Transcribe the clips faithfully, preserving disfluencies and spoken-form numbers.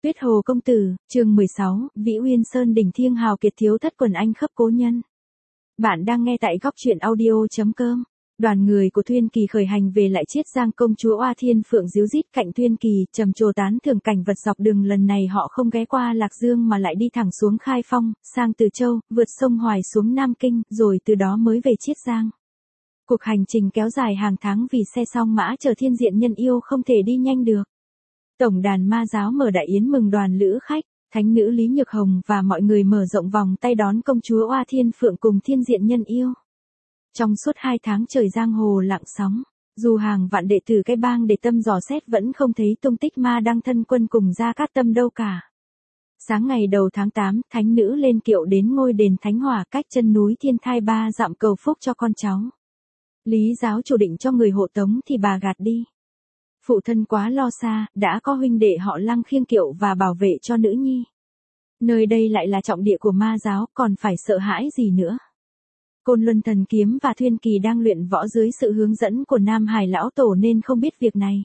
Tuyết Hồ công tử, chương mười sáu, Vĩ Uyên Sơn đỉnh thiêng hào kiệt thiếu thất quần anh khắp cố nhân. Bạn đang nghe tại góc truyện audio chấm com. Đoàn người của Thuyên Kỳ khởi hành về lại Chiết Giang, công chúa Oa Thiên Phượng díu dít cạnh Thuyên Kỳ, trầm trồ tán thưởng cảnh vật dọc đường. Lần này họ không ghé qua Lạc Dương mà lại đi thẳng xuống Khai Phong, sang Từ Châu, vượt sông Hoài xuống Nam Kinh, rồi từ đó mới về Chiết Giang. Cuộc hành trình kéo dài hàng tháng vì xe song mã chở thiên diện nhân yêu không thể đi nhanh được. Tổng đàn ma giáo mở đại yến mừng đoàn lữ khách, thánh nữ Lý Nhược Hồng và mọi người mở rộng vòng tay đón công chúa Oa Thiên Phượng cùng thiên diện nhân yêu. Trong suốt hai tháng trời giang hồ lặng sóng, dù hàng vạn đệ tử cái bang để tâm dò xét vẫn không thấy tung tích ma đăng thân quân cùng Gia Cát Tâm đâu cả. Sáng ngày đầu tháng tám, thánh nữ lên kiệu đến ngôi đền Thánh Hỏa cách chân núi Thiên Thai ba dặm cầu phúc cho con cháu. Lý giáo chủ định cho người hộ tống thì bà gạt đi. Phụ thân quá lo xa, đã có huynh đệ họ Lăng khiêng kiệu và bảo vệ cho nữ nhi. Nơi đây lại là trọng địa của ma giáo, còn phải sợ hãi gì nữa. Côn Luân Thần Kiếm và Thuyên Kỳ đang luyện võ dưới sự hướng dẫn của Nam Hải lão tổ nên không biết việc này.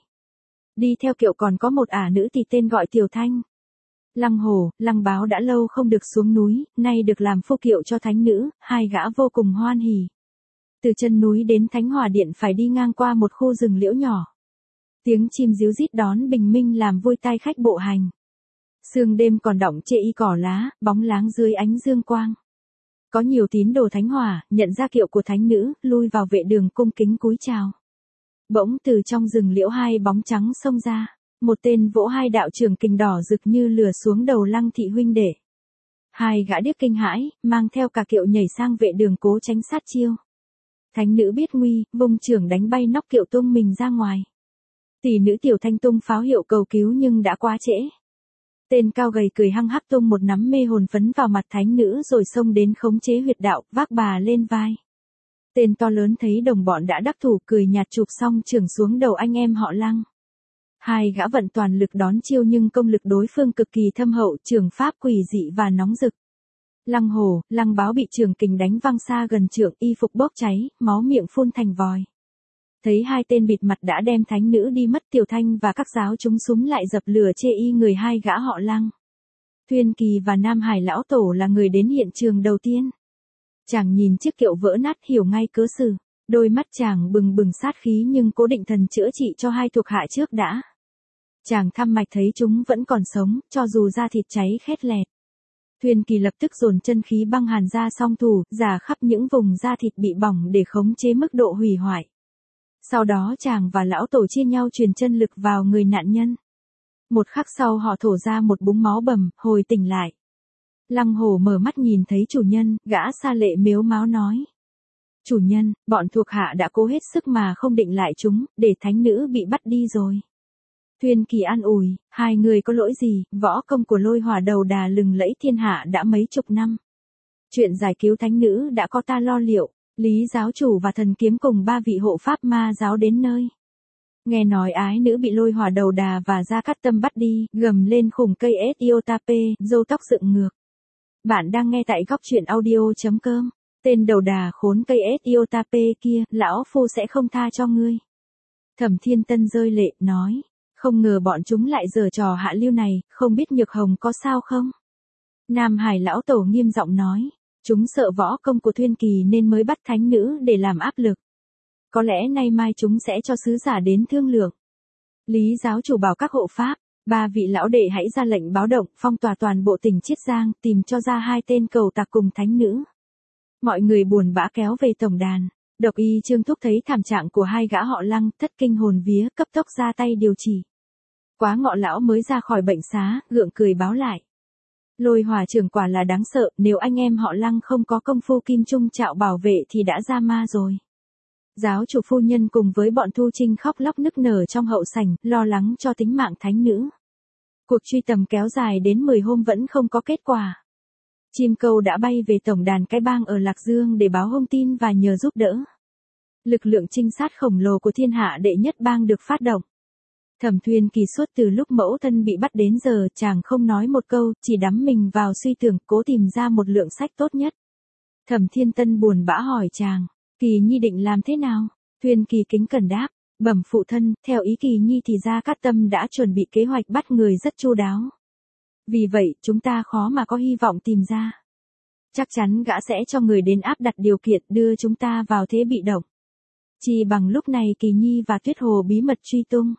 Đi theo kiệu còn có một ả nữ thì tên gọi Tiểu Thanh. Lăng Hổ, Lăng Báo đã lâu không được xuống núi, nay được làm phu kiệu cho thánh nữ, hai gã vô cùng hoan hỉ. Từ chân núi đến Thánh Hỏa Điện phải đi ngang qua một khu rừng liễu nhỏ. Tiếng chim ríu rít đón bình minh làm vui tai khách bộ hành. Sương đêm còn đọng chệ y cỏ lá, bóng láng dưới ánh dương quang. Có nhiều tín đồ Thánh Hỏa, nhận ra kiệu của thánh nữ, lui vào vệ đường cung kính cúi chào. Bỗng từ trong rừng liễu hai bóng trắng xông ra, một tên vỗ hai đạo trường kình đỏ rực như lửa xuống đầu Lăng thị huynh đệ. Hai gã điếc kinh hãi, mang theo cả kiệu nhảy sang vệ đường cố tránh sát chiêu. Thánh nữ biết nguy, vung chưởng đánh bay nóc kiệu tung mình ra ngoài. Tỷ nữ Tiểu Thanh tung pháo hiệu cầu cứu nhưng đã quá trễ. Tên cao gầy cười hăng hắc tung một nắm mê hồn phấn vào mặt thánh nữ rồi xông đến khống chế huyệt đạo, vác bà lên vai. Tên to lớn thấy đồng bọn đã đắc thủ cười nhạt chụp xong chưởng xuống đầu anh em họ Lăng. Hai gã vận toàn lực đón chiêu nhưng công lực đối phương cực kỳ thâm hậu, chưởng pháp quỷ dị và nóng rực. Lăng Hổ, Lăng Báo bị chưởng kình đánh văng xa gần trượng, y phục bốc cháy, máu miệng phun thành vòi. Thấy hai tên bịt mặt đã đem thánh nữ đi mất, Tiểu Thanh và các giáo chúng súm lại dập lửa chê y người hai gã họ Lăng. Thuyên Kỳ và Nam Hải lão tổ là người đến hiện trường đầu tiên. Chàng nhìn chiếc kiệu vỡ nát hiểu ngay cớ sự, đôi mắt chàng bừng bừng sát khí nhưng cố định thần chữa trị cho hai thuộc hạ trước đã. Chàng thăm mạch thấy chúng vẫn còn sống, cho dù da thịt cháy khét lẹt. Thuyên Kỳ lập tức dồn chân khí băng hàn ra song thủ, rà khắp những vùng da thịt bị bỏng để khống chế mức độ hủy hoại. Sau đó chàng và lão tổ chia nhau truyền chân lực vào người nạn nhân. Một khắc sau họ thổ ra một búng máu bầm, hồi tỉnh lại. Lăng Hổ mở mắt nhìn thấy chủ nhân, gã sa lệ mếu máo nói. Chủ nhân, bọn thuộc hạ đã cố hết sức mà không định lại chúng, để thánh nữ bị bắt đi rồi. Thuyên Kỳ an ủi, hai người có lỗi gì, võ công của Lôi Hỏa đầu đà lừng lẫy thiên hạ đã mấy chục năm. Chuyện giải cứu thánh nữ đã có ta lo liệu. Lý giáo chủ và thần kiếm cùng ba vị hộ pháp ma giáo đến nơi. Nghe nói ái nữ bị Lôi Hỏa đầu đà và Gia Cát Tâm bắt đi, gầm lên khủng cây Etiotape, râu tóc dựng ngược. Bạn đang nghe tại góc truyện audio chấm com. Tên đầu đà khốn cây Etiotape kia, lão phu sẽ không tha cho ngươi. Thẩm Thiên Tân rơi lệ, nói. Không ngờ bọn chúng lại giở trò hạ lưu này, không biết Nhược Hồng có sao không? Nam Hải lão tổ nghiêm giọng nói. Chúng sợ võ công của Thuyên Kỳ nên mới bắt thánh nữ để làm áp lực. Có lẽ nay mai chúng sẽ cho sứ giả đến thương lượng. Lý giáo chủ bảo các hộ pháp, ba vị lão đệ hãy ra lệnh báo động, phong tỏa toàn bộ tỉnh Chiết Giang, tìm cho ra hai tên cầu tặc cùng thánh nữ. Mọi người buồn bã kéo về tổng đàn. Độc Y Trương Thúc thấy thảm trạng của hai gã họ Lăng, thất kinh hồn vía, cấp tốc ra tay điều trị. Quá Ngọ lão mới ra khỏi bệnh xá, gượng cười báo lại. Lôi Hỏa trưởng quả là đáng sợ, nếu anh em họ Lăng không có công phu kim trung trạo bảo vệ thì đã ra ma rồi. Giáo chủ phu nhân cùng với bọn Thu Trinh khóc lóc nức nở trong hậu sảnh, lo lắng cho tính mạng thánh nữ. Cuộc truy tầm kéo dài đến mười hôm vẫn không có kết quả. Chim câu đã bay về tổng đàn cái bang ở Lạc Dương để báo thông tin và nhờ giúp đỡ. Lực lượng trinh sát khổng lồ của thiên hạ đệ nhất bang được phát động. Thẩm Thuyên Kỳ suốt từ lúc mẫu thân bị bắt đến giờ chàng không nói một câu, chỉ đắm mình vào suy tưởng, cố tìm ra một lượng sách tốt nhất. Thẩm Thiên Tân buồn bã hỏi chàng, Kỳ Nhi định làm thế nào? Thuyên Kỳ kính cẩn đáp, bẩm phụ thân, theo ý Kỳ Nhi thì Gia Cát Tâm đã chuẩn bị kế hoạch bắt người rất chu đáo. Vì vậy, chúng ta khó mà có hy vọng tìm ra. Chắc chắn gã sẽ cho người đến áp đặt điều kiện đưa chúng ta vào thế bị động. Chỉ bằng lúc này Kỳ Nhi và Tuyết Hồ bí mật truy tung.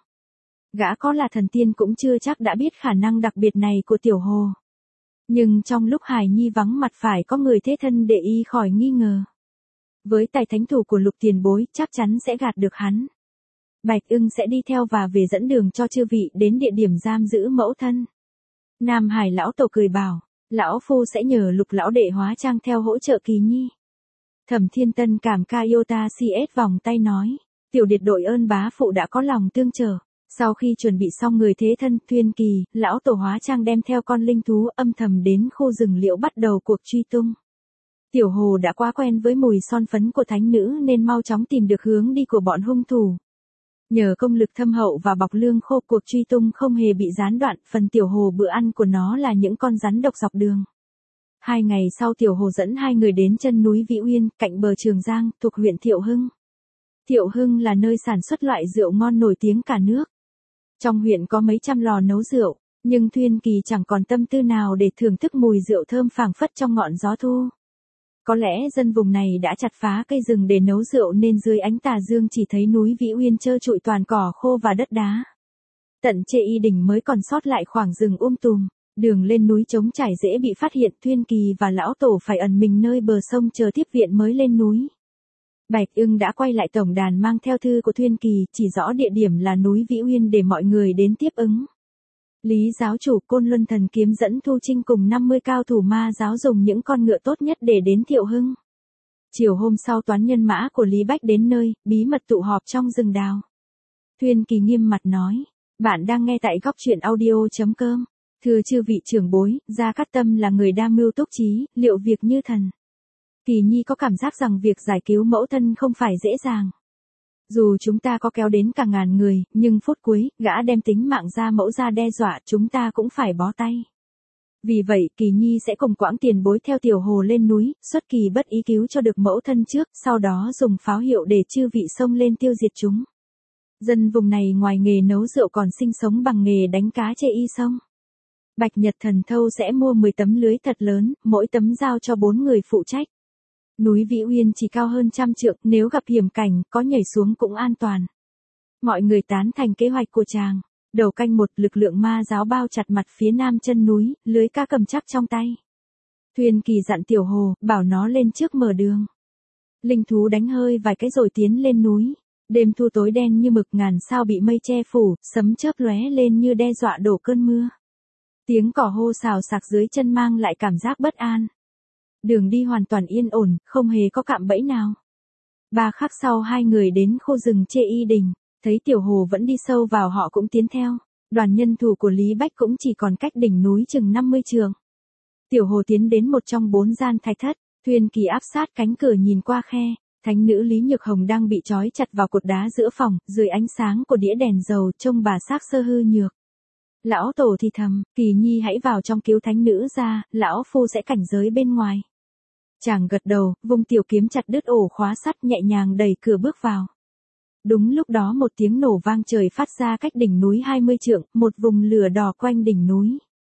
Gã có là thần tiên cũng chưa chắc đã biết khả năng đặc biệt này của Tiểu Hồ. Nhưng trong lúc Hải Nhi vắng mặt phải có người thế thân để y khỏi nghi ngờ. Với tài thánh thủ của Lục tiền bối chắc chắn sẽ gạt được hắn. Bạch Ưng sẽ đi theo và về dẫn đường cho chư vị đến địa điểm giam giữ mẫu thân. Nam Hải lão tổ cười bảo, lão phu sẽ nhờ Lục lão đệ hóa trang theo hỗ trợ Kỳ Nhi. Thẩm Thiên Tân cảm Kaiota xê ét vòng tay nói, tiểu điệt đội ơn bá phụ đã có lòng tương trợ. Sau khi chuẩn bị xong người thế thân, Thuyên Kỳ, lão tổ hóa trang đem theo con linh thú âm thầm đến khu rừng liễu bắt đầu cuộc truy tung. Tiểu Hồ đã quá quen với mùi son phấn của thánh nữ nên mau chóng tìm được hướng đi của bọn hung thủ. Nhờ công lực thâm hậu và bọc lương khô, cuộc truy tung không hề bị gián đoạn, phần Tiểu Hồ bữa ăn của nó là những con rắn độc dọc đường. Hai ngày sau Tiểu Hồ dẫn hai người đến chân núi Vĩ Uyên, cạnh bờ Trường Giang, thuộc huyện Thiệu Hưng. Thiệu Hưng là nơi sản xuất loại rượu ngon nổi tiếng cả nước. Trong huyện có mấy trăm lò nấu rượu, nhưng Thuyên Kỳ chẳng còn tâm tư nào để thưởng thức mùi rượu thơm phảng phất trong ngọn gió thu. Có lẽ dân vùng này đã chặt phá cây rừng để nấu rượu nên dưới ánh tà dương chỉ thấy núi Vĩ Uyên trơ trụi toàn cỏ khô và đất đá. Tận Chê Y đỉnh mới còn sót lại khoảng rừng um tùm, đường lên núi trống trải dễ bị phát hiện. Thuyên Kỳ và lão tổ phải ẩn mình nơi bờ sông chờ tiếp viện mới lên núi. Bạch Ưng đã quay lại tổng đàn mang theo thư của Thuyên Kỳ, chỉ rõ địa điểm là núi Vĩ Uyên để mọi người đến tiếp ứng. Lý giáo chủ Côn Luân Thần Kiếm dẫn Thu Trinh cùng năm mươi cao thủ ma giáo dùng những con ngựa tốt nhất để đến Thiệu Hưng. Chiều hôm sau toán nhân mã của Lý Bách đến nơi, bí mật tụ họp trong rừng đào. Thuyên Kỳ nghiêm mặt nói, bạn đang nghe tại góc truyện audio chấm com. Thưa chư vị trưởng bối, Gia Cát Tâm là người đa mưu túc trí, liệu việc như thần. Kỳ Nhi có cảm giác rằng việc giải cứu mẫu thân không phải dễ dàng. Dù chúng ta có kéo đến cả ngàn người, nhưng phút cuối, gã đem tính mạng Gia Mẫu ra đe dọa, chúng ta cũng phải bó tay. Vì vậy, Kỳ Nhi sẽ cùng Quãng tiền bối theo Tiểu Hồ lên núi, xuất kỳ bất ý cứu cho được mẫu thân trước, sau đó dùng pháo hiệu để chư vị xông lên tiêu diệt chúng. Dân vùng này ngoài nghề nấu rượu còn sinh sống bằng nghề đánh cá chê y sông. Bạch Nhật Thần Thâu sẽ mua mười tấm lưới thật lớn, mỗi tấm giao cho bốn người phụ trách. Núi Vĩ Uyên chỉ cao hơn trăm trượng, nếu gặp hiểm cảnh, có nhảy xuống cũng an toàn. Mọi người tán thành kế hoạch của chàng. Đầu canh một, lực lượng ma giáo bao chặt mặt phía nam chân núi, lưới cá cầm chắc trong tay. Thuyên Kỳ dặn Tiểu Hồ, bảo nó lên trước mở đường. Linh thú đánh hơi vài cái rồi tiến lên núi. Đêm thu tối đen như mực, ngàn sao bị mây che phủ, sấm chớp lóe lên như đe dọa đổ cơn mưa. Tiếng cỏ hô xào xạc dưới chân mang lại cảm giác bất an. Đường đi hoàn toàn yên ổn, không hề có cạm bẫy nào. Ba khắc sau hai người đến khu rừng Chê Y đỉnh, thấy Tiểu Hồ vẫn đi sâu vào họ cũng tiến theo. Đoàn nhân thủ của Lý Bách cũng chỉ còn cách đỉnh núi chừng năm mươi trượng. Tiểu Hồ tiến đến một trong bốn gian thạch thất, Thuyên Kỳ áp sát cánh cửa nhìn qua khe, thánh nữ Lý Nhược Hồng đang bị trói chặt vào cột đá giữa phòng, dưới ánh sáng của đĩa đèn dầu trông bà xác sơ hư nhược. Lão tổ thì thầm, Kỳ Nhi hãy vào trong cứu thánh nữ ra, lão phu sẽ cảnh giới bên ngoài. Chàng gật đầu, vung tiểu kiếm chặt đứt ổ khóa sắt, nhẹ nhàng đẩy cửa bước vào. Đúng lúc đó một tiếng nổ vang trời phát ra cách đỉnh núi hai mươi trượng, một vùng lửa đỏ quanh đỉnh núi.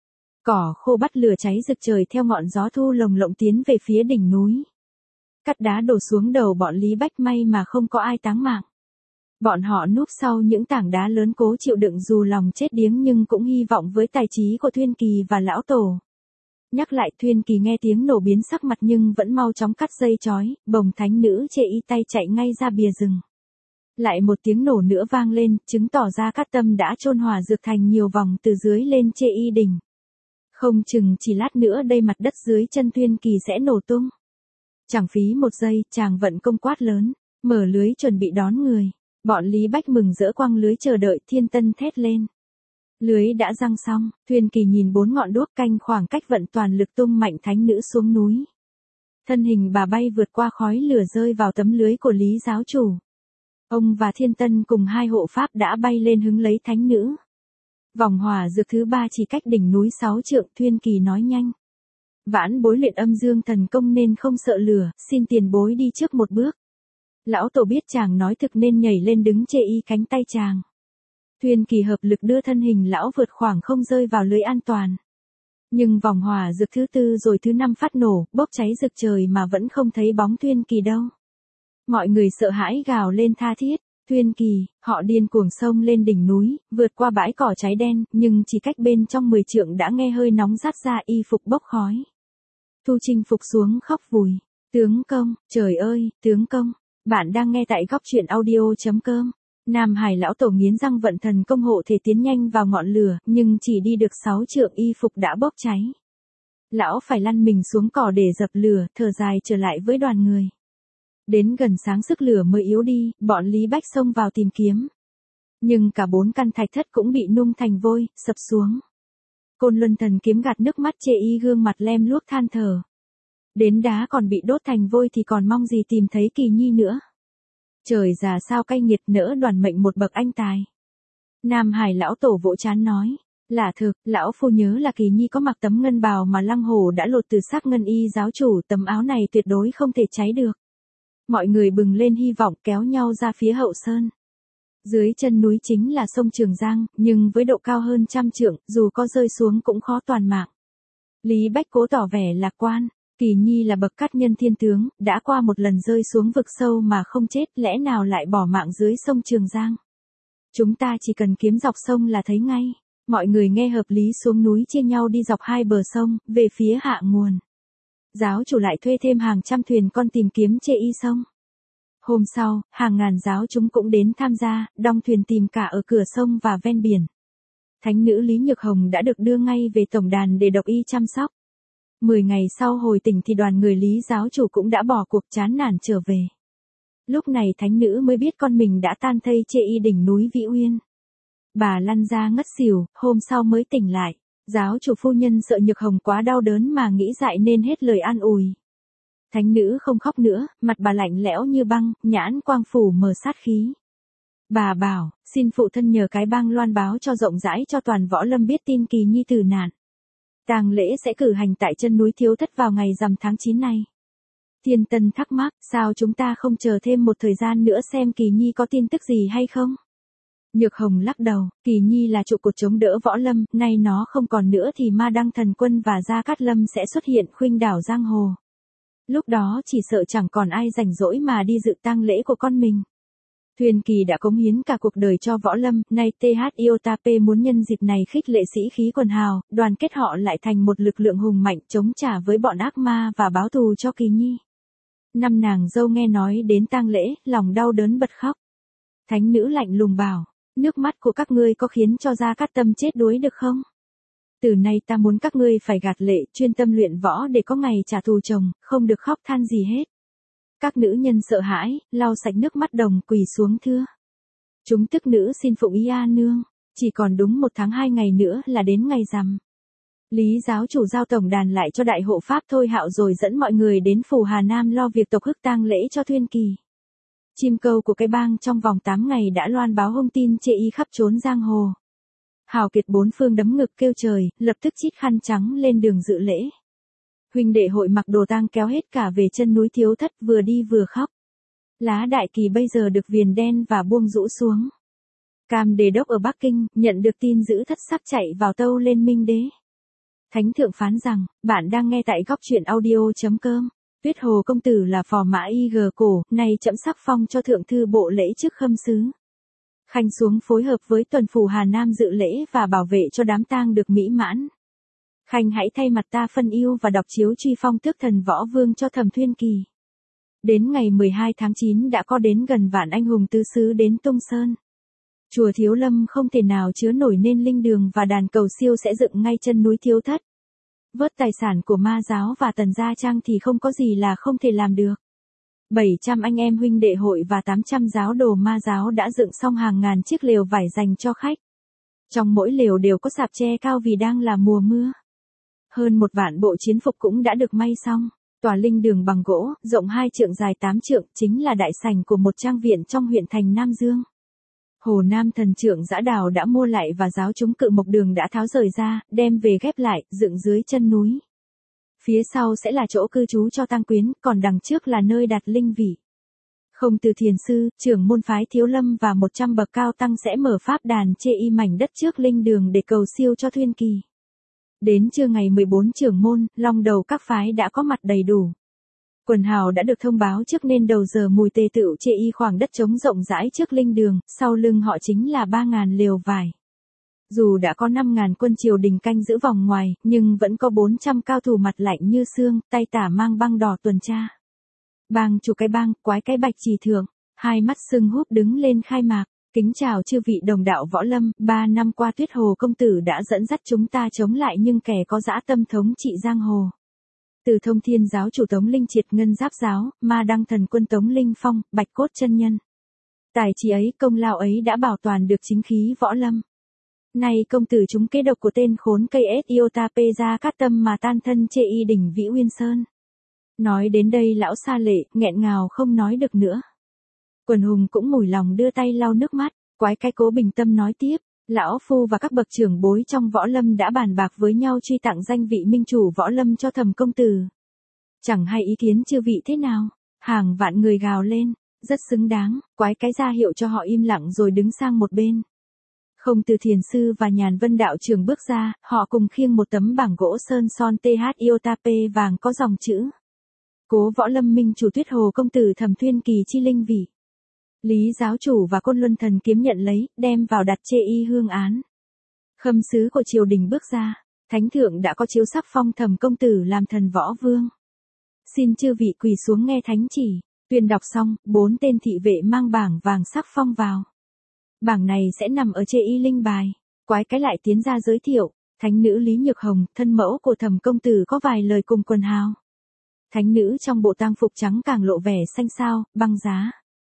Cỏ khô bắt lửa cháy rực trời theo ngọn gió thu lồng lộng tiến về phía đỉnh núi. Cắt đá đổ xuống đầu bọn Lý Bách, may mà không có ai táng mạng. Bọn họ núp sau những tảng đá lớn cố chịu đựng dù lòng chết điếng nhưng cũng hy vọng với tài trí của Thuyên Kỳ và lão tổ. Nhắc lại, Thuyên Kỳ nghe tiếng nổ biến sắc mặt nhưng vẫn mau chóng cắt dây chói, bồng thánh nữ Chê Y tay chạy ngay ra bìa rừng. Lại một tiếng nổ nữa vang lên, chứng tỏ ra Cát Tâm đã chôn hỏa dược thành nhiều vòng từ dưới lên Chê Y đỉnh. Không chừng chỉ lát nữa đây mặt đất dưới chân Thuyên Kỳ sẽ nổ tung. Chẳng phí một giây, chàng vận công quát lớn, mở lưới chuẩn bị đón người. Bọn Lý Bách mừng rỡ quăng lưới chờ đợi. Thiên Tân thét lên. Lưới đã răng xong, Thuyên Kỳ nhìn bốn ngọn đuốc canh khoảng cách vận toàn lực tung mạnh thánh nữ xuống núi. Thân hình bà bay vượt qua khói lửa rơi vào tấm lưới của Lý giáo chủ. Ông và Thiên Tân cùng hai hộ pháp đã bay lên hứng lấy thánh nữ. Vòng hỏa dược thứ ba chỉ cách đỉnh núi sáu trượng. Thuyên Kỳ nói nhanh. Vãn bối luyện âm dương thần công nên không sợ lửa, xin tiền bối đi trước một bước. Lão tổ biết chàng nói thực nên nhảy lên đứng Chê Y cánh tay chàng. Thuyên Kỳ hợp lực đưa thân hình lão vượt khoảng không rơi vào lưới an toàn. Nhưng vòng hỏa dược thứ tư rồi thứ năm phát nổ, bốc cháy rực trời mà vẫn không thấy bóng Thuyên Kỳ đâu. Mọi người sợ hãi gào lên tha thiết. Thuyên Kỳ, họ điên cuồng xông lên đỉnh núi, vượt qua bãi cỏ cháy đen, nhưng chỉ cách bên trong mười trượng đã nghe hơi nóng rát ra, y phục bốc khói. Thu Trinh phục xuống khóc vùi. Tướng công, trời ơi, tướng công. Bạn đang nghe tại góc truyện audio.com. Nam Hải lão tổ nghiến răng vận thần công hộ thể tiến nhanh vào ngọn lửa, nhưng chỉ đi được sáu trượng y phục đã bốc cháy. Lão phải lăn mình xuống cỏ để dập lửa, thở dài trở lại với đoàn người. Đến gần sáng sức lửa mới yếu đi, bọn Lý Bách xông vào tìm kiếm. Nhưng cả bốn căn thạch thất cũng bị nung thành vôi, sập xuống. Côn Luân Thần kiếm gạt nước mắt chê y gương mặt lem luốc than thở. Đến đá còn bị đốt thành vôi thì còn mong gì tìm thấy Kỳ Nhi nữa. Trời già sao cay nghiệt, nỡ đoàn mệnh một bậc anh tài. Nam Hải lão tổ vỗ trán nói. Lạ thực, lão phu nhớ là Kỳ Nhi có mặc tấm ngân bào mà Lăng Hổ đã lột từ xác ngân y giáo chủ, tấm áo này tuyệt đối không thể cháy được. Mọi người bừng lên hy vọng kéo nhau ra phía hậu sơn. Dưới chân núi chính là sông Trường Giang, nhưng với độ cao hơn trăm trượng, dù có rơi xuống cũng khó toàn mạng. Lý Bách cố tỏ vẻ lạc quan. Kỳ Nhi là bậc cát nhân thiên tướng, đã qua một lần rơi xuống vực sâu mà không chết, lẽ nào lại bỏ mạng dưới sông Trường Giang. Chúng ta chỉ cần kiếm dọc sông là thấy ngay. Mọi người nghe hợp lý xuống núi chia nhau đi dọc hai bờ sông, về phía hạ nguồn. Giáo chủ lại thuê thêm hàng trăm thuyền con tìm kiếm chê y sông. Hôm sau, hàng ngàn giáo chúng cũng đến tham gia, đong thuyền tìm cả ở cửa sông và ven biển. Thánh nữ Lý Nhược Hồng đã được đưa ngay về tổng đàn để độc y chăm sóc. Mười ngày sau hồi tỉnh thì đoàn người Lý giáo chủ cũng đã bỏ cuộc chán nản trở về. Lúc này thánh nữ mới biết con mình đã tan thây chê y đỉnh núi Vĩ Uyên. Bà lăn ra ngất xỉu, hôm sau mới tỉnh lại. Giáo chủ phu nhân sợ Nhược Hồng quá đau đớn mà nghĩ dại nên hết lời an ủi. Thánh nữ không khóc nữa, mặt bà lạnh lẽo như băng, nhãn quang phủ mờ sát khí. Bà bảo, xin phụ thân nhờ cái bang loan báo cho rộng rãi cho toàn võ lâm biết tin Kỳ Nhi tử nạn. Tang lễ sẽ cử hành tại chân núi Thiếu Thất vào ngày rằm tháng chín này. Thiên Tân thắc mắc, sao chúng ta không chờ thêm một thời gian nữa xem Kỳ Nhi có tin tức gì hay không? Nhược Hồng lắc đầu, Kỳ Nhi là trụ cột chống đỡ võ lâm, nay nó không còn nữa thì Ma Đăng Thần Quân và Gia Cát Lâm sẽ xuất hiện khuynh đảo giang hồ. Lúc đó chỉ sợ chẳng còn ai rảnh rỗi mà đi dự tang lễ của con mình. Thuyền Kỳ đã cống hiến cả cuộc đời cho võ lâm, nay tê hát Iotap muốn nhân dịp này khích lệ sĩ khí quần hào, đoàn kết họ lại thành một lực lượng hùng mạnh chống trả với bọn ác ma và báo thù cho Kỳ Nhi. Năm nàng dâu nghe nói đến tang lễ, lòng đau đớn bật khóc. Thánh nữ lạnh lùng bảo, nước mắt của các ngươi có khiến cho Gia Cát Tâm chết đuối được không? Từ nay ta muốn các ngươi phải gạt lệ, chuyên tâm luyện võ để có ngày trả thù chồng, không được khóc than gì hết. Các nữ nhân sợ hãi, lau sạch nước mắt đồng quỳ xuống thưa. Chúng tức nữ xin phụng ý a nương, chỉ còn đúng một tháng hai ngày nữa là đến ngày rằm. Lý giáo chủ giao tổng đàn lại cho đại hộ pháp Thôi Hạo rồi dẫn mọi người đến phủ Hà Nam lo việc tộc hức tang lễ cho Thuyên Kỳ. Chim câu của cái bang trong vòng tám ngày đã loan báo hung tin chê y khắp trốn giang hồ. Hào kiệt bốn phương đấm ngực kêu trời, lập tức chít khăn trắng lên đường dự lễ. Huynh đệ hội mặc đồ tang kéo hết cả về chân núi Thiếu Thất, vừa đi vừa khóc. Lá đại kỳ bây giờ được viền đen và buông rũ xuống. Cam Đề Đốc ở Bắc Kinh, nhận được tin giữ thất sắp chạy vào tâu lên Minh Đế. Thánh thượng phán rằng, bạn đang nghe tại góc truyện audio.com. Tuyết Hồ công tử là phò mã y gờ cổ, nay trẫm sắc phong cho thượng thư bộ lễ trước khâm sứ. Khanh xuống phối hợp với tuần phủ Hà Nam dự lễ và bảo vệ cho đám tang được mỹ mãn. Khanh hãy thay mặt ta phân yêu và đọc chiếu truy phong tước thần võ vương cho Thẩm Thuyên Kỳ. Đến ngày mười hai tháng chín đã có đến gần vạn anh hùng tứ xứ đến Tung Sơn. Chùa Thiếu Lâm không thể nào chứa nổi nên linh đường và đàn cầu siêu sẽ dựng ngay chân núi Thiếu Thất. Vớt tài sản của Ma giáo và Tần Gia Trang thì không có gì là không thể làm được. bảy trăm anh em huynh đệ hội và tám trăm giáo đồ Ma giáo đã dựng xong hàng ngàn chiếc lều vải dành cho khách. Trong mỗi lều đều có sạp tre cao vì đang là mùa mưa. Hơn một vạn bộ chiến phục cũng đã được may xong. Tòa linh đường bằng gỗ, rộng hai trượng dài tám trượng, chính là đại sảnh của một trang viện trong huyện thành Nam Dương. Hồ Nam thần trượng Dã Đào đã mua lại và giáo chúng Cự Mộc Đường đã tháo rời ra, đem về ghép lại, dựng dưới chân núi. Phía sau sẽ là chỗ cư trú cho tang quyến, còn đằng trước là nơi đặt linh vị. Không Từ Thiền Sư, trưởng môn phái Thiếu Lâm và một trăm bậc cao tăng sẽ mở pháp đàn chê y mảnh đất trước linh đường để cầu siêu cho Thuyên Kỳ. Đến trưa ngày mười bốn trưởng môn, long đầu các phái đã có mặt đầy đủ. Quần hào đã được thông báo trước nên đầu giờ mùi tề tựu chê y khoảng đất trống rộng rãi trước linh đường, sau lưng họ chính là ba ngàn lều vải. Dù đã có năm ngàn quân triều đình canh giữ vòng ngoài, nhưng vẫn có bốn trăm cao thủ mặt lạnh như xương, tay tả mang băng đỏ tuần tra. Bang chủ cái bang, quái cái bạch trì thượng, hai mắt sưng húp đứng lên khai mạc. Kính chào chư vị đồng đạo võ lâm, ba năm qua Tuyết Hồ công tử đã dẫn dắt chúng ta chống lại nhưng kẻ có dã tâm thống trị giang hồ. Từ Thông Thiên giáo chủ Tống Linh Triệt, Ngân Giáp giáo, Ma Đăng thần quân Tống Linh Phong, Bạch Cốt chân nhân. Tài trí ấy, công lao ấy đã bảo toàn được chính khí võ lâm. Nay công tử chúng kế độc của tên khốn cây ét Iota ra cát tâm mà tan thân chê y đỉnh Vĩ Uyên Sơn. Nói đến đây lão sa lệ, nghẹn ngào không nói được nữa. Quần hùng cũng mủi lòng đưa tay lau nước mắt, quái cái Cố bình tâm nói tiếp, lão phu và các bậc trưởng bối trong võ lâm đã bàn bạc với nhau truy tặng danh vị minh chủ võ lâm cho Thẩm công tử. Chẳng hay ý kiến chư vị thế nào? Hàng vạn người gào lên, rất xứng đáng, quái cái ra hiệu cho họ im lặng rồi đứng sang một bên. Không Từ Thiền sư và Nhàn Vân đạo trưởng bước ra, họ cùng khiêng một tấm bảng gỗ sơn son tê hát Iota P vàng có dòng chữ: Cố võ lâm minh chủ Tuyết Hồ công tử Thẩm Thuyên Kỳ chi linh vị. Lý giáo chủ và Côn Luân thần kiếm nhận lấy, đem vào đặt chê y hương án. Khâm sứ của triều đình bước ra, thánh thượng đã có chiếu sắc phong Thẩm công tử làm thần võ vương. Xin chư vị quỳ xuống nghe thánh chỉ. Tuyên đọc xong, bốn tên thị vệ mang bảng vàng sắc phong vào. Bảng này sẽ nằm ở chê y linh bài. Quái cái lại tiến ra giới thiệu, thánh nữ Lý Nhược Hồng, thân mẫu của Thẩm công tử có vài lời cùng quần hào. Thánh nữ trong bộ tang phục trắng càng lộ vẻ xanh xao, băng giá.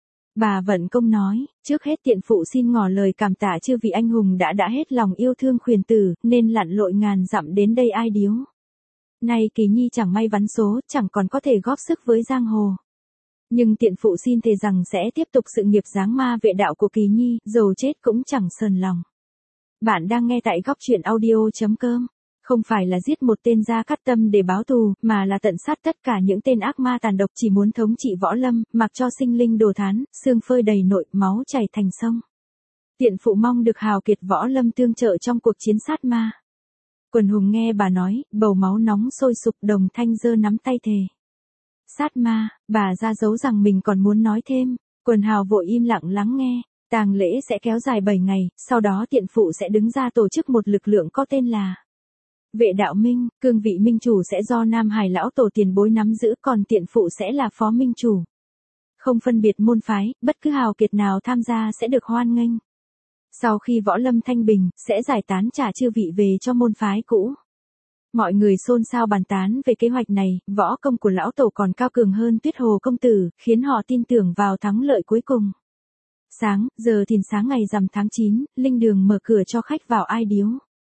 Bà Vận Công nói, trước hết tiện phụ xin ngỏ lời cảm tạ chư vị anh hùng đã đã hết lòng yêu thương khuyển tử, nên lặn lội ngàn dặm đến đây ai điếu. Nay Kỳ Nhi chẳng may vắn số, chẳng còn có thể góp sức với giang hồ. Nhưng tiện phụ xin thề rằng sẽ tiếp tục sự nghiệp giáng ma vệ đạo của Kỳ Nhi, dầu chết cũng chẳng sờn lòng. Bạn đang nghe tại góc truyện audio chấm com. Không phải là giết một tên Gia Cát Tâm để báo thù, mà là tận sát tất cả những tên ác ma tàn độc chỉ muốn thống trị võ lâm, mặc cho sinh linh đồ thán, xương phơi đầy nội, máu chảy thành sông. Tiện phụ mong được hào kiệt võ lâm tương trợ trong cuộc chiến sát ma. Quần hùng nghe bà nói, bầu máu nóng sôi sục, đồng thanh giơ nắm tay thề. Sát ma, bà ra dấu rằng mình còn muốn nói thêm, quần hào vội im lặng lắng nghe. Tang lễ sẽ kéo dài bảy ngày, sau đó tiện phụ sẽ đứng ra tổ chức một lực lượng có tên là Vệ đạo minh, cương vị minh chủ sẽ do Nam Hải lão tổ tiền bối nắm giữ, còn tiện phụ sẽ là phó minh chủ. Không phân biệt môn phái, bất cứ hào kiệt nào tham gia sẽ được hoan nghênh. Sau khi võ lâm thanh bình, sẽ giải tán trả chư vị về cho môn phái cũ. Mọi người xôn xao bàn tán về kế hoạch này, võ công của lão tổ còn cao cường hơn Tuyết Hồ công tử, khiến họ tin tưởng vào thắng lợi cuối cùng. Sáng, giờ thìn sáng ngày rằm tháng chín, linh đường mở cửa cho khách vào ai điếu.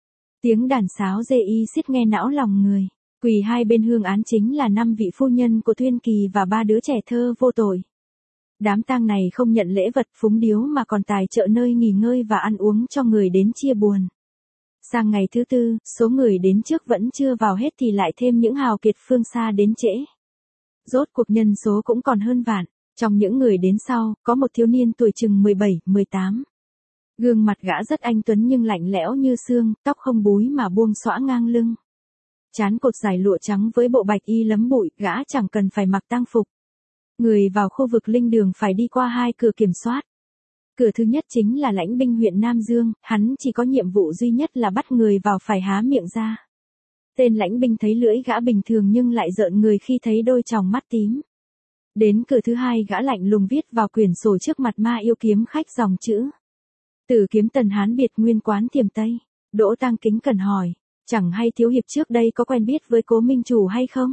Tiếng đàn sáo dê y xiết nghe não lòng người. Quỳ hai bên hương án chính là năm vị phu nhân của Thuyên Kỳ và ba đứa trẻ thơ vô tội. Đám tang này không nhận lễ vật phúng điếu mà còn tài trợ nơi nghỉ ngơi và ăn uống cho người đến chia buồn. Sang ngày thứ tư, số người đến trước vẫn chưa vào hết thì lại thêm những hào kiệt phương xa đến trễ. Rốt cuộc nhân số cũng còn hơn vạn. Trong những người đến sau, có một thiếu niên tuổi chừng mười bảy, mười tám. Gương mặt gã rất anh tuấn nhưng lạnh lẽo như xương, tóc không búi mà buông xõa ngang lưng. Trán cột dài lụa trắng với bộ bạch y lấm bụi, gã chẳng cần phải mặc tang phục. Người vào khu vực linh đường phải đi qua hai cửa kiểm soát. Cửa thứ nhất chính là lãnh binh huyện Nam Dương, hắn chỉ có nhiệm vụ duy nhất là bắt người vào phải há miệng ra. Tên lãnh binh thấy lưỡi gã bình thường nhưng lại rợn người khi thấy đôi tròng mắt tím. Đến cửa thứ hai gã lạnh lùng viết vào quyển sổ trước mặt Ma Yêu Kiếm Khách dòng chữ: Tử kiếm Tần Hán biệt nguyên quán Thiểm Tây. Đỗ Tăng kính cẩn hỏi, chẳng hay thiếu hiệp trước đây có quen biết với Cố minh chủ hay không?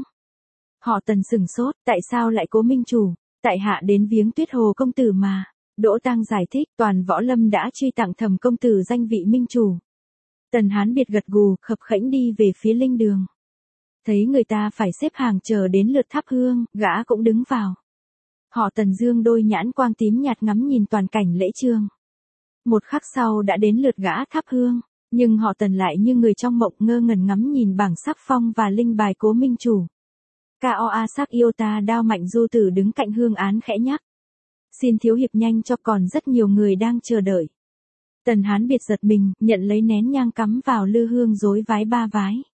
Họ Tần sửng sốt, tại sao lại Cố minh chủ? Tại hạ đến viếng Tuyết Hồ công tử mà. Đỗ Tăng giải thích, toàn võ lâm đã truy tặng Thẩm công tử danh vị minh chủ. Tần Hán biệt gật gù, khập khễnh đi về phía linh đường. Thấy người ta phải xếp hàng chờ đến lượt thắp hương, gã cũng đứng vào. Họ Tần dương đôi nhãn quang tím nhạt ngắm nhìn toàn cảnh lễ trường. Một khắc sau đã đến lượt gã thắp hương, nhưng họ Tần lại như người trong mộng, ngơ ngẩn ngắm nhìn bảng sắc phong và linh bài Cố minh chủ. ca o a sắc Iota Đao Mạnh Du Tử đứng cạnh hương án khẽ nhắc: Xin thiếu hiệp nhanh cho, còn rất nhiều người đang chờ đợi. Tần Hán biệt giật mình, nhận lấy nén nhang cắm vào lư hương rối vái ba vái.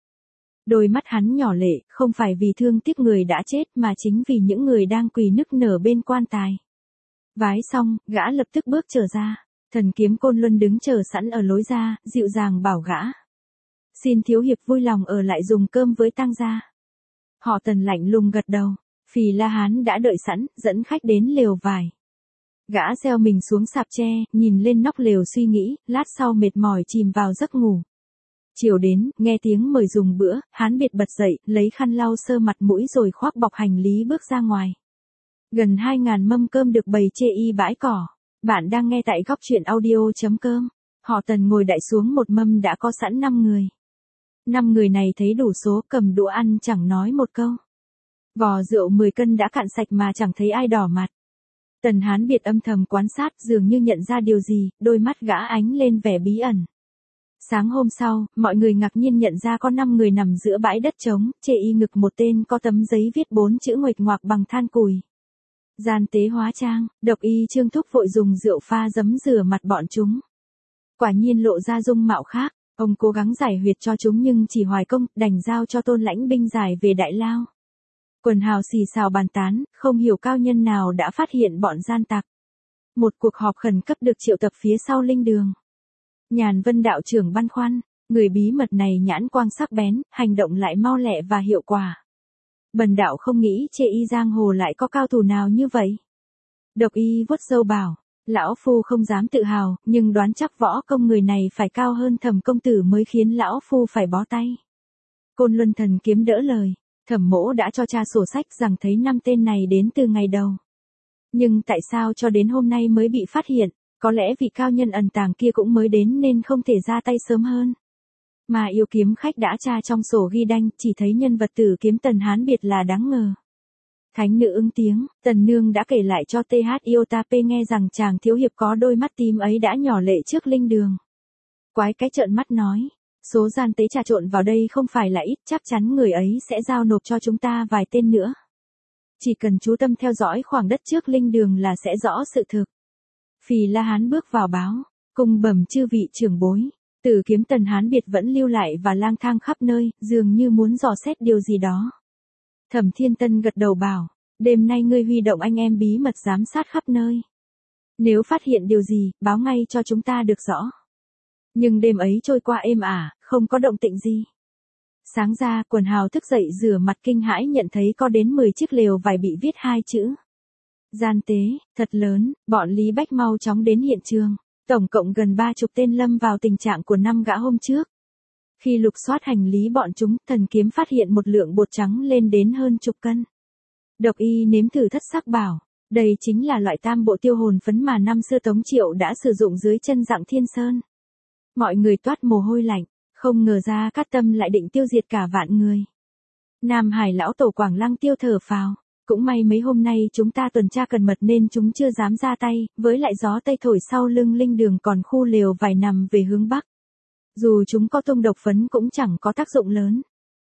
Đôi mắt hắn nhỏ lệ, không phải vì thương tiếc người đã chết mà chính vì những người đang quỳ nức nở bên quan tài. Vái xong, gã lập tức bước trở ra. Thần kiếm Côn Luân đứng chờ sẵn ở lối ra, dịu dàng bảo gã. Xin thiếu hiệp vui lòng ở lại dùng cơm với tang gia. Họ Tần lạnh lùng gật đầu. Phì La Hán đã đợi sẵn, dẫn khách đến lều vải. Gã gieo mình xuống sạp tre, nhìn lên nóc lều suy nghĩ, lát sau mệt mỏi chìm vào giấc ngủ. Chiều đến, nghe tiếng mời dùng bữa, Hán Biệt bật dậy, lấy khăn lau sơ mặt mũi rồi khoác bọc hành lý bước ra ngoài. Gần hai ngàn mâm cơm được bày chê y bãi cỏ. Bạn đang nghe tại góc truyện audio chấm com. Họ Tần ngồi đậy xuống một mâm đã có sẵn năm người. Năm người này thấy đủ số, cầm đũa ăn chẳng nói một câu. Vò rượu mười cân đã cạn sạch mà chẳng thấy ai đỏ mặt. Tần Hán Biệt âm thầm quan sát, dường như nhận ra điều gì, đôi mắt gã ánh lên vẻ bí ẩn. Sáng hôm sau, mọi người ngạc nhiên nhận ra có năm người nằm giữa bãi đất trống, chê y ngực một tên có tấm giấy viết bốn chữ nguệch ngoạc bằng than củi. Gian tế hóa trang, độc y Trương Thúc vội dùng rượu pha giấm rửa mặt bọn chúng. Quả nhiên lộ ra dung mạo khác, ông cố gắng giải huyệt cho chúng nhưng chỉ hoài công, đành giao cho Tôn lãnh binh giải về Đại Lao. Quần hào xì xào bàn tán, không hiểu cao nhân nào đã phát hiện bọn gian tặc. Một cuộc họp khẩn cấp được triệu tập phía sau linh đường. Nhàn Vân đạo trưởng băn khoăn, người bí mật này nhãn quang sắc bén, hành động lại mau lẹ và hiệu quả. Bần đạo không nghĩ chê y giang hồ lại có cao thủ nào như vậy. Độc y vuốt râu bảo, lão phu không dám tự hào, nhưng đoán chắc võ công người này phải cao hơn Thẩm công tử mới khiến lão phu phải bó tay. Côn Luân thần kiếm đỡ lời, Thẩm mỗ đã cho tra sổ sách rằng thấy năm tên này đến từ ngày đầu. Nhưng tại sao cho đến hôm nay mới bị phát hiện, có lẽ vị cao nhân ẩn tàng kia cũng mới đến nên không thể ra tay sớm hơn. Mà yêu kiếm khách đã tra trong sổ ghi đanh, chỉ thấy nhân vật tử kiếm Tần Hán Biệt là đáng ngờ. Thánh nữ ứng tiếng, Tần Nương đã kể lại cho tê hát Iota P nghe rằng chàng thiếu hiệp có đôi mắt tím ấy đã nhỏ lệ trước linh đường. Quái cái trợn mắt nói, số gian tế trà trộn vào đây không phải là ít, chắc chắn người ấy sẽ giao nộp cho chúng ta vài tên nữa. Chỉ cần chú tâm theo dõi khoảng đất trước linh đường là sẽ rõ sự thực. Phì La Hán bước vào báo, cung bẩm chư vị trưởng bối. Tử kiếm Tần Hán Biệt vẫn lưu lại và lang thang khắp nơi, dường như muốn dò xét điều gì đó. Thẩm Thiên Tân gật đầu bảo, đêm nay ngươi huy động anh em bí mật giám sát khắp nơi. Nếu phát hiện điều gì, báo ngay cho chúng ta được rõ. Nhưng đêm ấy trôi qua êm ả, không có động tĩnh gì. Sáng ra, quần hào thức dậy rửa mặt kinh hãi nhận thấy có đến mười chiếc lều vải bị viết hai chữ. Gian tế, thật lớn, bọn Lý Bách mau chóng đến hiện trường. Tổng cộng gần ba chục tên lâm vào tình trạng của năm gã hôm trước. Khi lục soát hành lý bọn chúng, thần kiếm phát hiện một lượng bột trắng lên đến hơn chục cân. Độc y nếm thử thất sắc bảo, đây chính là loại tam bộ tiêu hồn phấn mà năm xưa Tống Triệu đã sử dụng dưới chân Dặng Thiên Sơn. Mọi người toát mồ hôi lạnh, không ngờ ra Cát Tâm lại định tiêu diệt cả vạn người. Nam Hải lão tổ Quảng Lăng tiêu thở phào. Cũng may mấy hôm nay chúng ta tuần tra cẩn mật nên chúng chưa dám ra tay, với lại gió tây thổi sau lưng linh đường còn khu lều vải nằm về hướng bắc. Dù chúng có tung độc phấn cũng chẳng có tác dụng lớn.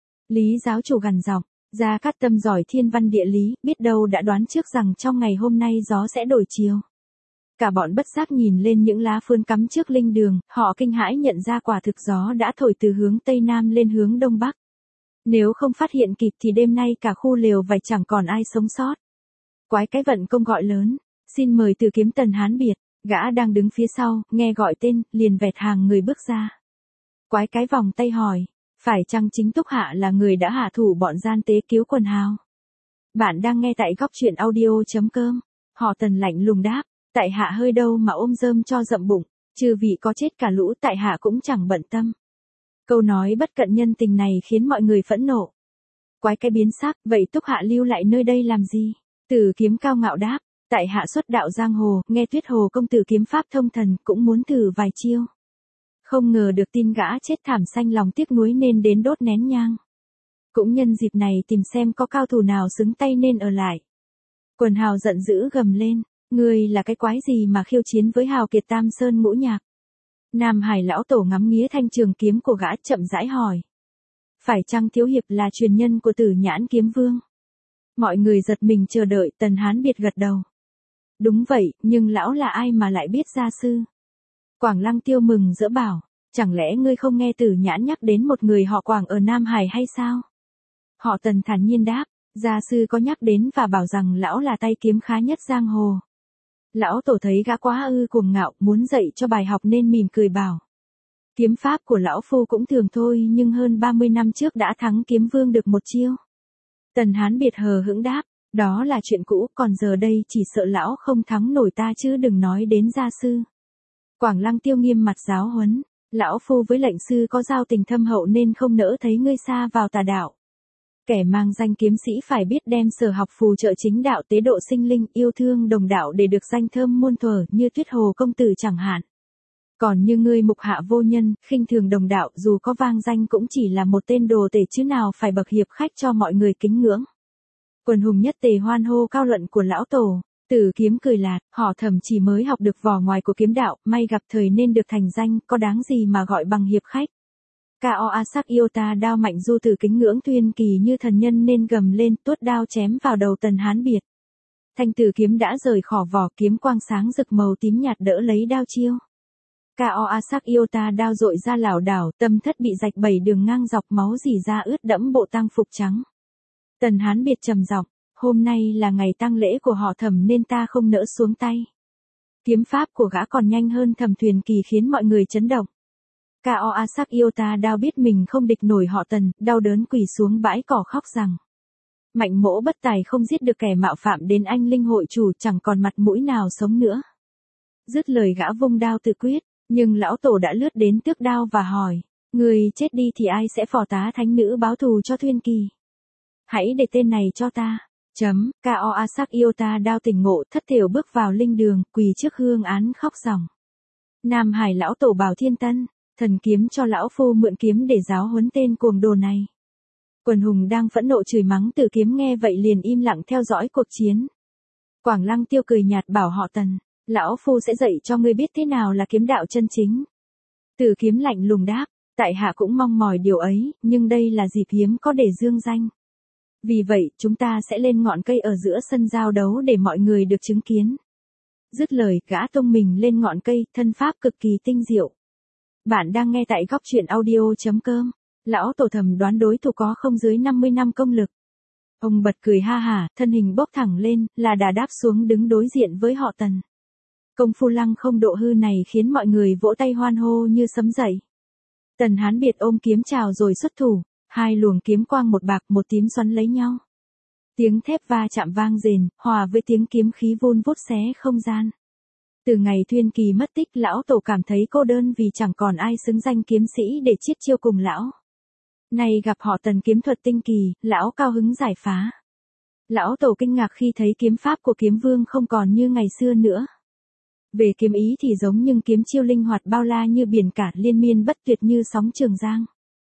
Lý giáo chủ gằn giọng, Gia Cát Tâm giỏi thiên văn địa lý, biết đâu đã đoán trước rằng trong ngày hôm nay gió sẽ đổi chiều. Cả bọn bất giác nhìn lên những lá phơn cắm trước linh đường, họ kinh hãi nhận ra quả thực gió đã thổi từ hướng tây nam lên hướng đông bắc. Nếu không phát hiện kịp thì đêm nay cả khu lều vải chẳng còn ai sống sót. Quái cái vận công gọi lớn, xin mời Tử kiếm Tần Hán Biệt, gã đang đứng phía sau, nghe gọi tên, liền vẹt hàng người bước ra. Quái cái vòng tay hỏi, phải chăng chính Túc Hạ là người đã hạ thủ bọn gian tế cứu quần hào? Bạn đang nghe tại góc truyện audio chấm com. Họ Tần lạnh lùng đáp, tại hạ hơi đâu mà ôm rơm cho dậm bụng, trừ vị có chết cả lũ tại hạ cũng chẳng bận tâm. Câu nói bất cận nhân tình này khiến mọi người phẫn nộ. Quái cái biến sắc, vậy Túc Hạ lưu lại nơi đây làm gì? Tử kiếm cao ngạo đáp, tại hạ xuất đạo giang hồ, nghe Tuyết Hồ công tử kiếm pháp thông thần, cũng muốn thử vài chiêu. Không ngờ được tin gã chết thảm xanh lòng tiếc nuối nên đến đốt nén nhang. Cũng nhân dịp này tìm xem có cao thủ nào xứng tay nên ở lại. Quần hào giận dữ gầm lên, ngươi là cái quái gì mà khiêu chiến với hào kiệt Tam Sơn Ngũ Nhạc? Nam Hải lão tổ ngắm nghía thanh trường kiếm của gã chậm rãi hỏi. Phải chăng thiếu hiệp là truyền nhân của Tử Nhãn Kiếm Vương? Mọi người giật mình chờ đợi, Tần Hán Biệt gật đầu. Đúng vậy, nhưng lão là ai mà lại biết gia sư? Quảng Lăng tiêu mừng rỡ bảo, Chẳng lẽ ngươi không nghe Tử Nhãn nhắc đến một người họ Quảng ở Nam Hải hay sao? Họ Tần thản nhiên đáp, gia sư có nhắc đến và bảo rằng lão là tay kiếm khá nhất giang hồ. Lão tổ thấy gã quá ư cuồng ngạo, muốn dạy cho bài học nên mỉm cười bảo. Kiếm pháp của lão phu cũng thường thôi, nhưng hơn ba mươi năm trước đã thắng kiếm vương được một chiêu. Tần Hán Biệt hờ hững đáp, đó là chuyện cũ, còn giờ đây chỉ sợ lão không thắng nổi ta chứ đừng nói đến gia sư. Quảng Lăng Tiêu nghiêm mặt giáo huấn, lão phu với lệnh sư có giao tình thâm hậu nên không nỡ thấy ngươi sa vào tà đạo. Kẻ mang danh kiếm sĩ phải biết đem sở học phù trợ chính đạo tế độ sinh linh, yêu thương đồng đạo để được danh thơm muôn thuở, như Tuyết Hồ công tử chẳng hạn. Còn như ngươi mục hạ vô nhân, khinh thường đồng đạo, dù có vang danh cũng chỉ là một tên đồ tể chứ nào phải bậc hiệp khách cho mọi người kính ngưỡng. Quần hùng nhất tề hoan hô cao luận của lão tổ. Tử Kiếm cười lạt, họ Thẩm chỉ mới học được vỏ ngoài của kiếm đạo, may gặp thời nên được thành danh, có đáng gì mà gọi bằng hiệp khách. Cao A Sắc yêu ta đao mạnh du từ kính ngưỡng Tuyên Kỳ như thần nhân nên gầm lên tuốt đao chém vào đầu Tần Hán Biệt. Thanh Tử kiếm đã rời khỏi vỏ, kiếm quang sáng rực màu tím nhạt đỡ lấy đao chiêu. Cao A Sắc yêu ta đao dội ra lảo đảo, tâm thất bị rạch bảy đường ngang dọc, máu rỉ ra ướt đẫm bộ tang phục trắng. Tần Hán Biệt trầm giọng, hôm nay là ngày tang lễ của họ Thẩm nên ta không nỡ xuống tay. Kiếm pháp của gã còn nhanh hơn Thẩm Thuyền Kỳ khiến mọi người chấn động. Cao A Sắc yêu ta đao biết mình không địch nổi họ Tần, đau đớn quỳ xuống bãi cỏ khóc rằng. Mạnh mỗ bất tài không giết được kẻ mạo phạm đến anh linh hội chủ, chẳng còn mặt mũi nào sống nữa. Dứt lời gã vung đao tự quyết, nhưng lão tổ đã lướt đến tước đao và hỏi, người chết đi thì ai sẽ phò tá thánh nữ báo thù cho Thuyền Kỳ? Hãy để tên này cho ta. Chấm, Cao A Sắc yêu ta đao tỉnh ngộ, thất thểu bước vào linh đường, quỳ trước hương án khóc ròng. Nam Hải lão tổ bảo Thiên Tân, thần kiếm cho lão phu mượn kiếm để giáo huấn tên cuồng đồ này. Quần hùng đang phẫn nộ chửi mắng Tử Kiếm nghe vậy liền im lặng theo dõi cuộc chiến. Quảng Lăng Tiêu cười nhạt bảo họ Tần, lão phu sẽ dạy cho ngươi biết thế nào là kiếm đạo chân chính. Tử Kiếm lạnh lùng đáp, tại hạ cũng mong mỏi điều ấy, nhưng đây là dịp hiếm có để dương danh. Vì vậy, chúng ta sẽ lên ngọn cây ở giữa sân giao đấu để mọi người được chứng kiến. Dứt lời, gã tung mình lên ngọn cây, thân pháp cực kỳ tinh diệu. Bạn đang nghe tại góc truyện audio chấm com. Lão tổ Thẩm đoán đối thủ có không dưới năm mươi năm công lực. Ông bật cười ha hả, thân hình bốc thẳng lên, là đà đáp xuống đứng đối diện với họ Tần. Công phu lăng không độ hư này khiến mọi người vỗ tay hoan hô như sấm dậy. Tần Hán Biệt ôm kiếm chào rồi xuất thủ. Hai luồng kiếm quang một bạc một tím xoắn lấy nhau. Tiếng thép va chạm vang rền, hòa với tiếng kiếm khí vun vút xé không gian. Từ ngày Thuyền Kỳ mất tích, lão tổ cảm thấy cô đơn vì chẳng còn ai xứng danh kiếm sĩ để chiết chiêu cùng lão. Nay gặp họ Tần kiếm thuật tinh kỳ, lão cao hứng giải phá. Lão tổ kinh ngạc khi thấy kiếm pháp của kiếm vương không còn như ngày xưa nữa. Về kiếm ý thì giống nhưng kiếm chiêu linh hoạt bao la như biển cả, liên miên bất tuyệt như sóng Trường Giang.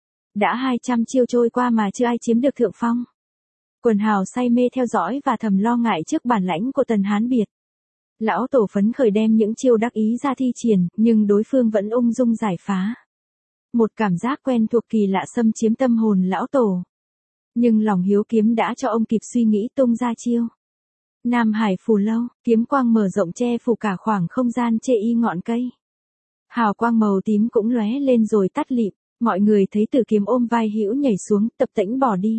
Đã hai trăm chiêu trôi qua mà chưa ai chiếm được thượng phong. Quần hào say mê theo dõi và thầm lo ngại trước bản lãnh của Tần Hán Biệt. Lão tổ phấn khởi đem những chiêu đắc ý ra thi triển, nhưng đối phương vẫn ung dung giải phá. Một cảm giác quen thuộc kỳ lạ xâm chiếm tâm hồn lão tổ. Nhưng lòng hiếu kiếm đã cho ông kịp suy nghĩ tung ra chiêu. Nam Hải phù lâu, kiếm quang mở rộng che phủ cả khoảng không gian chê y ngọn cây. Hào quang màu tím cũng lóe lên rồi tắt lịm. Mọi người thấy Tử Kiếm ôm vai hữu nhảy xuống, tập tễnh bỏ đi.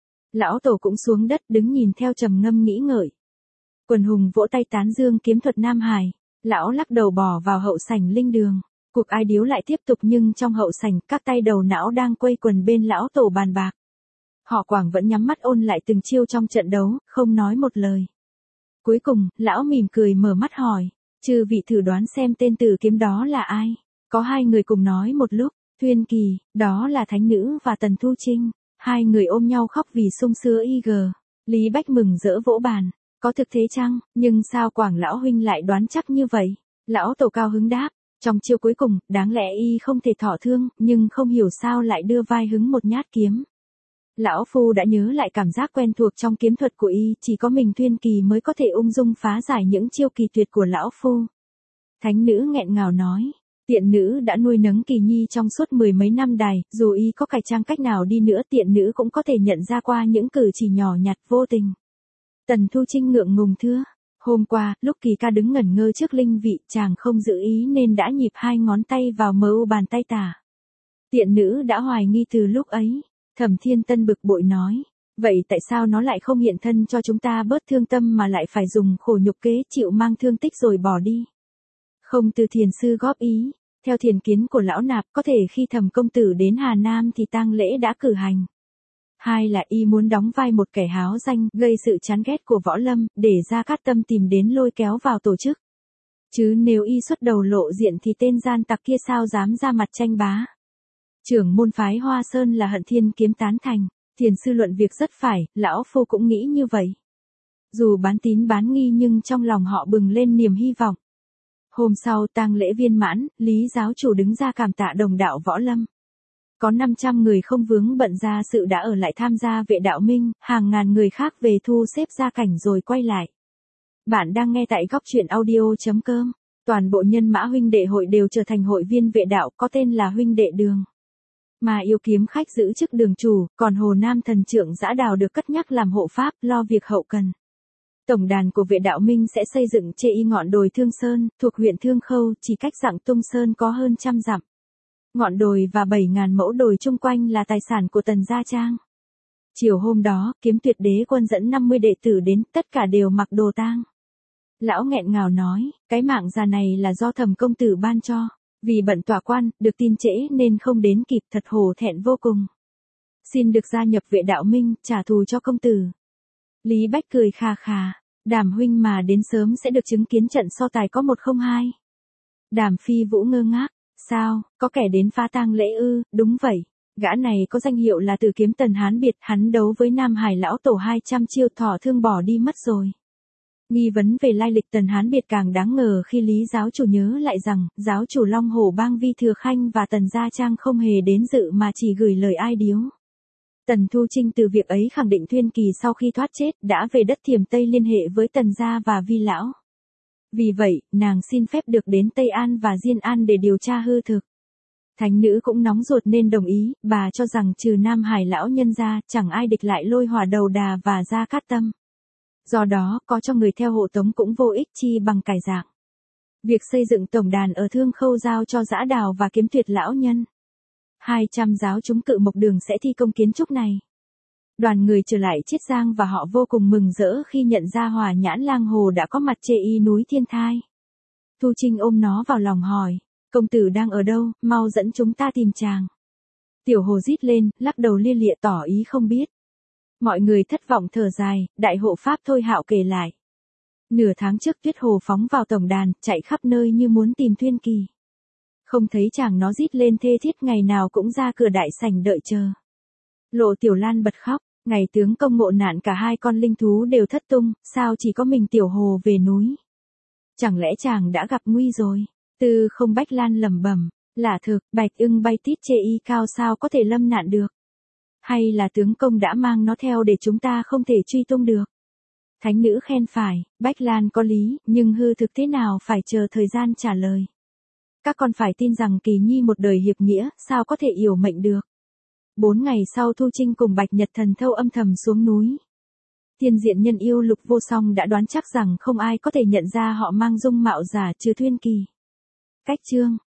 Lão tổ cũng xuống đất đứng nhìn theo trầm ngâm nghĩ ngợi. Quần hùng vỗ tay tán dương kiếm thuật Nam Hải. Lão lắc đầu bỏ vào hậu sảnh linh đường. Cuộc ai điếu lại tiếp tục nhưng trong hậu sảnh các tay đầu não đang quây quần bên lão tổ bàn bạc. Họ Quảng vẫn nhắm mắt ôn lại từng chiêu trong trận đấu, không nói một lời. Cuối cùng, lão mỉm cười mở mắt hỏi, chư vị thử đoán xem tên Tử Kiếm đó là ai? Có hai người cùng nói một lúc. Thuyền Kỳ, đó là thánh nữ và Tần Thu Trinh. Hai người ôm nhau khóc vì sung sướng y gờ. Lý Bách mừng rỡ vỗ bàn. Có thực thế chăng, nhưng sao Quảng lão huynh lại đoán chắc như vậy? Lão tổ cao hứng đáp. Trong chiêu cuối cùng, đáng lẽ y không thể thọ thương, nhưng không hiểu sao lại đưa vai hứng một nhát kiếm. Lão phu đã nhớ lại cảm giác quen thuộc trong kiếm thuật của y, chỉ có mình Thuyền Kỳ mới có thể ung dung phá giải những chiêu kỳ tuyệt của lão phu. Thánh nữ nghẹn ngào nói. Tiện nữ đã nuôi nấng Kỳ Nhi trong suốt mười mấy năm đài, dù y có cải trang cách nào đi nữa tiện nữ cũng có thể nhận ra qua những cử chỉ nhỏ nhặt vô tình. Tần Thu Trinh ngượng ngùng thưa, Hôm qua, lúc Kỳ ca đứng ngẩn ngơ trước linh vị, chàng không giữ ý nên đã nhịp hai ngón tay vào mờ u bàn tay tả. Tiện nữ đã hoài nghi từ lúc ấy. Thẩm Thiên Tân bực bội nói. Vậy tại sao nó lại không hiện thân cho chúng ta bớt thương tâm mà lại phải dùng khổ nhục kế chịu mang thương tích rồi bỏ đi? Không, từ thiền sư góp ý. Theo thiền kiến của lão nạp, có thể khi Thẩm công tử đến Hà Nam thì tang lễ đã cử hành. Hai là y muốn đóng vai một kẻ háo danh, gây sự chán ghét của Võ Lâm, để Gia Cát Tâm tìm đến lôi kéo vào tổ chức. Chứ nếu y xuất đầu lộ diện thì tên gian tặc kia sao dám ra mặt tranh bá. Trưởng môn phái Hoa Sơn là Hận Thiên Kiếm tán thành. Thiền sư luận việc rất phải, lão phu cũng nghĩ như vậy. Dù bán tín bán nghi nhưng trong lòng họ bừng lên niềm hy vọng. Hôm sau tang lễ viên mãn, Lý giáo chủ đứng ra cảm tạ đồng đạo Võ Lâm. Có năm trăm người không vướng bận ra sự đã ở lại tham gia vệ đạo minh, hàng ngàn người khác về thu xếp gia cảnh rồi quay lại. Bạn đang nghe tại góc truyện audio chấm com. Toàn bộ nhân mã huynh đệ hội đều trở thành hội viên vệ đạo có tên là huynh đệ đường. Mà yêu kiếm khách giữ chức đường chủ, còn Hồ Nam thần trưởng Dã Đào được cất nhắc làm hộ pháp, lo việc hậu cần. Tổng đàn của vệ đạo minh sẽ xây dựng chê y ngọn đồi Thương Sơn, thuộc huyện Thương Khâu, chỉ cách Dặng Tung Sơn có hơn trăm dặm. Ngọn đồi và bảy ngàn mẫu đồi chung quanh là tài sản của Tần Gia Trang. Chiều hôm đó, Kiếm Tuyệt Đế quân dẫn năm mươi đệ tử đến, tất cả đều mặc đồ tang. Lão nghẹn ngào nói, cái mạng già này là do Thẩm công tử ban cho. Vì bận tỏa quan, được tin trễ nên không đến kịp, thật hổ thẹn vô cùng. Xin được gia nhập vệ đạo minh, trả thù cho công tử. Lý Bách cười khà khà, Đàm huynh mà đến sớm sẽ được chứng kiến trận so tài có một không hai. Đàm Phi Vũ ngơ ngác, sao, có kẻ đến phá tang lễ ư? Đúng vậy, gã này có danh hiệu là Tử Kiếm Tần Hán Biệt, hắn đấu với Nam Hải lão tổ hai trăm chiêu thọ thương bỏ đi mất rồi. Nghi vấn về lai lịch Tần Hán Biệt càng đáng ngờ khi Lý giáo chủ nhớ lại rằng, giáo chủ Long Hổ Bang Vi Thừa Khanh và Tần Gia Trang không hề đến dự mà chỉ gửi lời ai điếu. Tần Thu Trinh từ việc ấy khẳng định Thuyên Kỳ sau khi thoát chết đã về đất Thiểm Tây liên hệ với Tần Gia và Vi Lão. Vì vậy, nàng xin phép được đến Tây An và Diên An để điều tra hư thực. Thánh nữ cũng nóng ruột nên đồng ý, bà cho rằng trừ Nam Hải lão nhân ra, chẳng ai địch lại Lôi Hỏa Đầu Đà và Gia Cát Tâm. Do đó, có cho người theo hộ tống cũng vô ích chi bằng cải dạng. Việc xây dựng tổng đàn ở Thương Khâu giao cho Dã Đào và Kiếm Tuyệt lão nhân. hai trăm giáo chúng Cự Mộc Đường sẽ thi công kiến trúc này. Đoàn người trở lại Chiết Giang và họ vô cùng mừng rỡ khi nhận ra Hỏa Nhãn Lang Hồ đã có mặt chê y núi Thiên Thai. Thu Trinh ôm nó vào lòng hỏi, công tử đang ở đâu, mau dẫn chúng ta tìm chàng. Tiểu Hồ rít lên, lắc đầu lia lịa tỏ ý không biết. Mọi người thất vọng thở dài, đại hộ pháp Thôi Hạo kể lại. Nửa tháng trước Tuyết Hồ phóng vào tổng đàn, chạy khắp nơi như muốn tìm Thuyên Kỳ. Không thấy chàng, nó rít lên thê thiết, ngày nào cũng ra cửa đại sảnh đợi chờ. Lộ Tiểu Lan bật khóc, ngày tướng công ngộ nạn cả hai con linh thú đều thất tung, sao chỉ có mình Tiểu Hồ về núi. Chẳng lẽ chàng đã gặp nguy rồi? Tư Không Bách Lan lẩm bẩm, lạ thực, Bạch Ưng bay tít chê y cao sao có thể lâm nạn được? Hay là tướng công đã mang nó theo để chúng ta không thể truy tung được? Thánh nữ khen phải, Bách Lan có lý, nhưng hư thực thế nào phải chờ thời gian trả lời. Các con phải tin rằng Kỳ Nhi một đời hiệp nghĩa, sao có thể yểu mệnh được. Bốn ngày sau Thu Trinh cùng Bạch Nhật Thần Thâu âm thầm xuống núi. Tiên diện nhân yêu Lục Vô Song đã đoán chắc rằng không ai có thể nhận ra họ mang dung mạo giả trừ Thuyên Kỳ. Cách chương